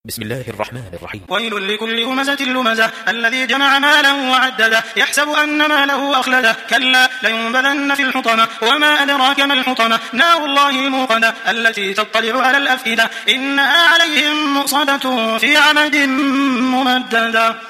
بسم الله الرحمن الرحيم. ويل لكل همزة لمزة الذي جمع مالا وعدده يحسب أن ماله أخلده كلا لينبذن في الحطمة وما أدراك ما الحطمة نار الله الموقدة التي تطلع على الأفئدة إنها عليهم مؤصدة في عمد ممددة.